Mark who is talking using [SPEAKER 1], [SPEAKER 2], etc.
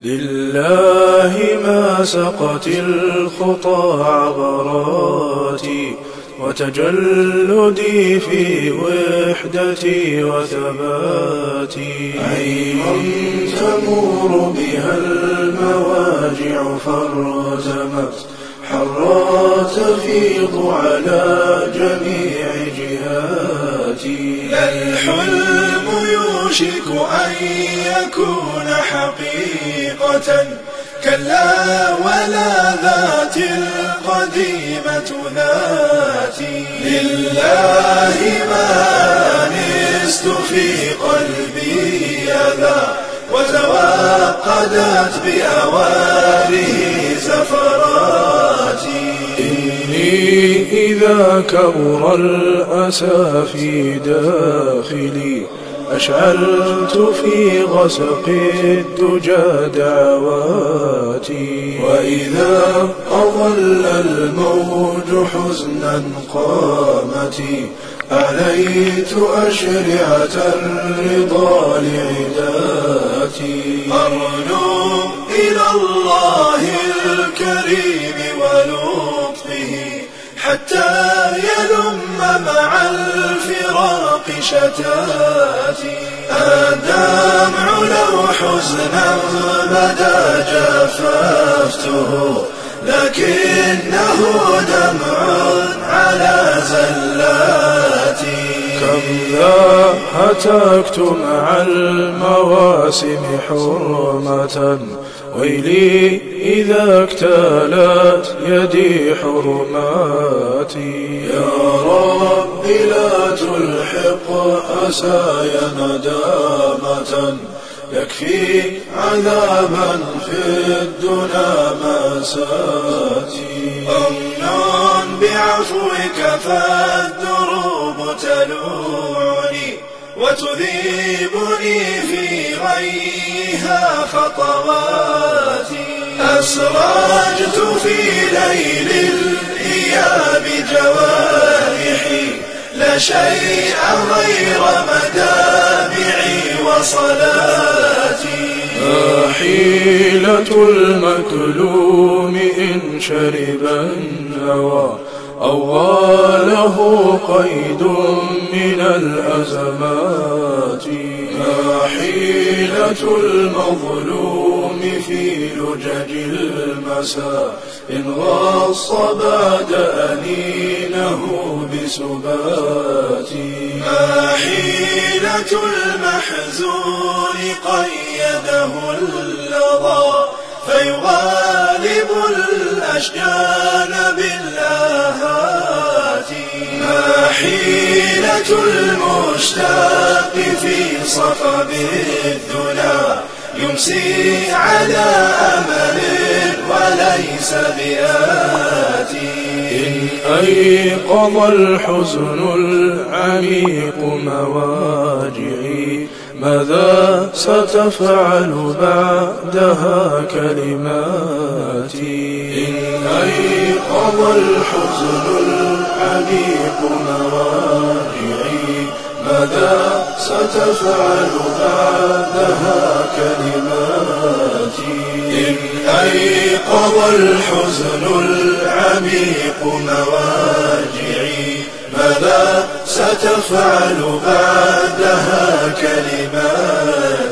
[SPEAKER 1] لله ما سقت الخطى عبراتي وتجلدي في وحدتي وثباتي. عين تمور بها المواجع فارتمت حرا تفيض على جميع جهاتي.
[SPEAKER 2] الحلم يوشك أن يكون حقيقة، كلا ولا ذات القديمة ذاتي. لله ما أنست في قلبي يذا وتوقدت بأواره زفراتي.
[SPEAKER 1] إني إذا كبر الأسى في داخلي أشعلت في غسق الدجى دعواتي. وإذا أظل الموج حزنا قامتي أعليت أشرعة الرضا لعداتي.
[SPEAKER 2] أرنو إلى الله الكريم ولطفه حتى يلم مع الفراق شتاتي. الدمع لو حزنا بدا جففته، لكنه دمع على زلاتي.
[SPEAKER 1] كم ذا هتكت مع المواسم حرمة، ويلي إذا اكتالت يدي حرماتي.
[SPEAKER 2] يا رب لا تلحق أساي ندامة، يكفي عذابا في الدنا مأساتي. أمن بعفوك فالدروب تلوعني وتذيبني في غيها خطواتي. أسرجت في ليل الإياب جوارحي، لا شيء غير مدامعي وصلاتي.
[SPEAKER 1] حيلة المكلوم إن شرب النوى أوله قيد من الأزمات. حيلة المظلوم في لجج المساء إن غص بعد أنينه بسباتي.
[SPEAKER 2] حيلة المحزون قيده اللظى فيغالب الأشجان بالآهات. حيلة المشتاق في صخب الدنا يمسي على أمل وليس بآتي.
[SPEAKER 1] إن أيقظ الحزن العميق مواجعي ماذا ستفعل بعدها كلماتي.
[SPEAKER 2] إن أيقظ الحزن العميق مواجعي ماذا ستفعل بعدها كلماتي. إن أيقظ الحزن العميق مواجعي ماذا ستفعل بعدها كلماتي.